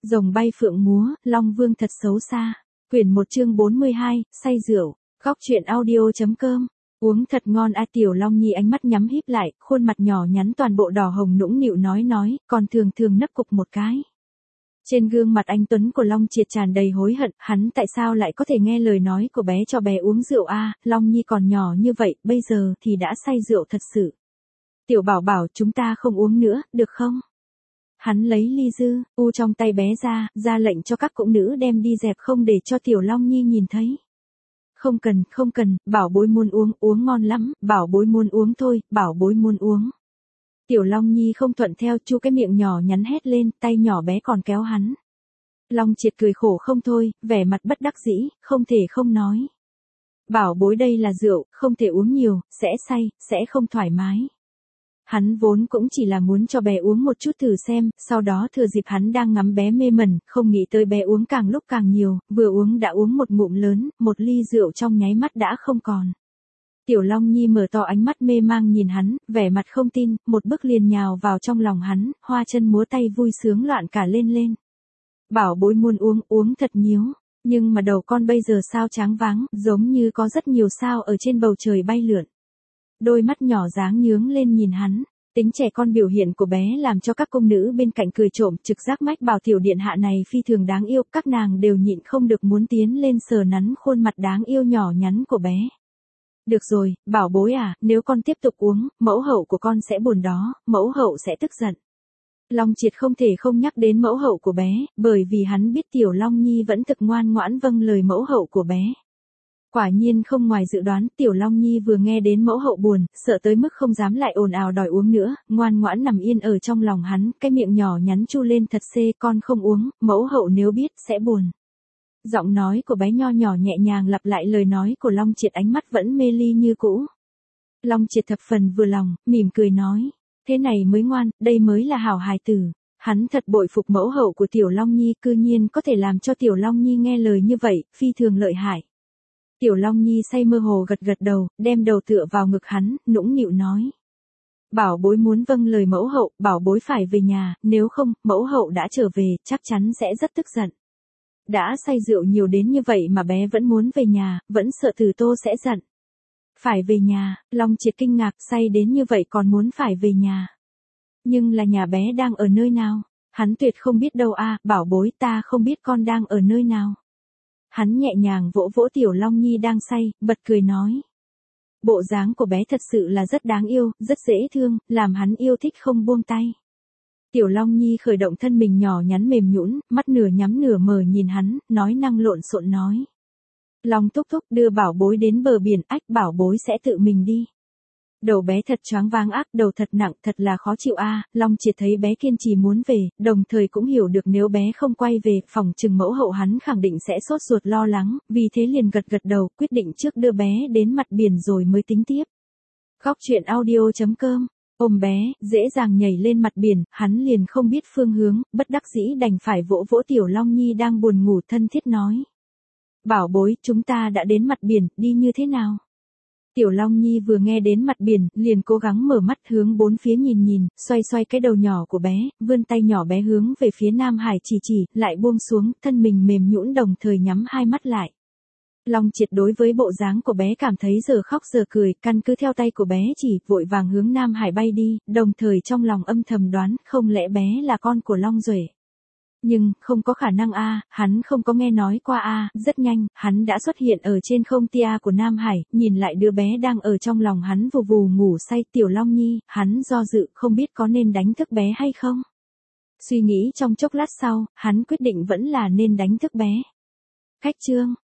Rồng bay phượng múa, Long Vương thật xấu xa. Quyển 1 chương 42, say rượu. Góc truyện audio.com. Uống thật ngon a. Tiểu Long Nhi ánh mắt nhắm híp lại, khuôn mặt nhỏ nhắn toàn bộ đỏ hồng nũng nịu nói, còn thường thường nấp cục một cái. Trên gương mặt anh tuấn của Long Triệt tràn đầy hối hận, hắn tại sao lại có thể nghe lời nói của bé cho bé uống rượu a? Long Nhi còn nhỏ như vậy, bây giờ thì đã say rượu thật sự. Tiểu Bảo Bảo, chúng ta không uống nữa, được không? Hắn lấy ly dư trong tay bé ra lệnh cho các cung nữ đem đi dẹp không để cho Tiểu Long Nhi nhìn thấy. Không cần, bảo bối muốn uống ngon lắm, bảo bối muốn uống thôi, bảo bối muốn uống. Tiểu Long Nhi không thuận theo, chu cái miệng nhỏ nhắn hét lên, tay nhỏ bé còn kéo hắn. Long Triệt cười khổ không thôi, vẻ mặt bất đắc dĩ, không thể không nói. Bảo bối đây là rượu, không thể uống nhiều, sẽ say, sẽ không thoải mái. Hắn vốn cũng chỉ là muốn cho bé uống một chút thử xem, sau đó thừa dịp hắn đang ngắm bé mê mẩn, không nghĩ tới bé uống càng lúc càng nhiều, vừa uống đã uống một ngụm lớn, một ly rượu trong nháy mắt đã không còn. Tiểu Long Nhi mở to ánh mắt mê mang nhìn hắn, vẻ mặt không tin, một bước liền nhào vào trong lòng hắn, hoa chân múa tay vui sướng loạn cả lên. Bảo bối muốn uống thật nhiều, nhưng mà đầu con bây giờ sao tráng váng, giống như có rất nhiều sao ở trên bầu trời bay lượn. Đôi mắt nhỏ dáng nhướng lên nhìn hắn, tính trẻ con biểu hiện của bé làm cho các cung nữ bên cạnh cười trộm, trực giác mách bảo tiểu điện hạ này phi thường đáng yêu, các nàng đều nhịn không được muốn tiến lên sờ nắn khuôn mặt đáng yêu nhỏ nhắn của bé. Được rồi, bảo bối à, nếu con tiếp tục uống, mẫu hậu của con sẽ buồn đó, mẫu hậu sẽ tức giận. Long Triệt không thể không nhắc đến mẫu hậu của bé, bởi vì hắn biết Tiểu Long Nhi vẫn thực ngoan ngoãn vâng lời mẫu hậu của bé. Quả nhiên không ngoài dự đoán, Tiểu Long Nhi vừa nghe đến mẫu hậu buồn, sợ tới mức không dám lại ồn ào đòi uống nữa, ngoan ngoãn nằm yên ở trong lòng hắn, cái miệng nhỏ nhắn chu lên thật xê, con không uống, mẫu hậu nếu biết sẽ buồn. Giọng nói của bé nho nhỏ nhẹ nhàng lặp lại lời nói của Long Triệt, ánh mắt vẫn mê ly như cũ. Long Triệt thập phần vừa lòng, mỉm cười nói, thế này mới ngoan, đây mới là hảo hài tử. Hắn thật bội phục mẫu hậu của Tiểu Long Nhi, cư nhiên có thể làm cho Tiểu Long Nhi nghe lời như vậy, phi thường lợi hại. Tiểu Long Nhi say mơ hồ gật đầu, đem đầu tựa vào ngực hắn, nũng nịu nói. Bảo bối muốn vâng lời mẫu hậu, bảo bối phải về nhà, nếu không, mẫu hậu đã trở về, chắc chắn sẽ rất tức giận. Đã say rượu nhiều đến như vậy mà bé vẫn muốn về nhà, vẫn sợ Từ Tô sẽ giận. Phải về nhà, Long Triệt kinh ngạc, say đến như vậy còn muốn phải về nhà. Nhưng là nhà bé đang ở nơi nào? Hắn tuyệt không biết đâu a, bảo bối, ta không biết con đang ở nơi nào. Hắn nhẹ nhàng vỗ vỗ Tiểu Long Nhi đang say, bật cười nói. Bộ dáng của bé thật sự là rất đáng yêu, rất dễ thương, làm hắn yêu thích không buông tay. Tiểu Long Nhi khởi động thân mình nhỏ nhắn mềm nhũn, mắt nửa nhắm nửa mở nhìn hắn, nói năng lộn xộn nói. Long thúc thúc đưa bảo bối đến bờ biển, ách bảo bối sẽ tự mình đi. Đầu bé thật choáng váng ác, đầu thật nặng, thật là khó chịu a. Long Triệt thấy bé kiên trì muốn về, đồng thời cũng hiểu được nếu bé không quay về, phòng trừng mẫu hậu hắn khẳng định sẽ sốt ruột lo lắng, vì thế liền gật đầu, quyết định trước đưa bé đến mặt biển rồi mới tính tiếp. Góc truyện audio.com. Ôm bé, dễ dàng nhảy lên mặt biển, hắn liền không biết phương hướng, bất đắc dĩ đành phải vỗ vỗ Tiểu Long Nhi đang buồn ngủ thân thiết nói. Bảo bối, chúng ta đã đến mặt biển, đi như thế nào? Tiểu Long Nhi vừa nghe đến mặt biển, liền cố gắng mở mắt hướng bốn phía nhìn, xoay cái đầu nhỏ của bé, vươn tay nhỏ bé hướng về phía Nam Hải chỉ, lại buông xuống, thân mình mềm nhũn đồng thời nhắm hai mắt lại. Long Triệt đối với bộ dáng của bé cảm thấy giờ khóc giờ cười, căn cứ theo tay của bé chỉ, vội vàng hướng Nam Hải bay đi, đồng thời trong lòng âm thầm đoán, không lẽ bé là con của Long Duệ. Nhưng, không có khả năng a, hắn không có nghe nói qua a. Rất nhanh, hắn đã xuất hiện ở trên không tia của Nam Hải, nhìn lại đứa bé đang ở trong lòng hắn vù vù ngủ say. Tiểu Long Nhi, hắn do dự, không biết có nên đánh thức bé hay không. Suy nghĩ trong chốc lát sau, hắn quyết định vẫn là nên đánh thức bé. Khách chương.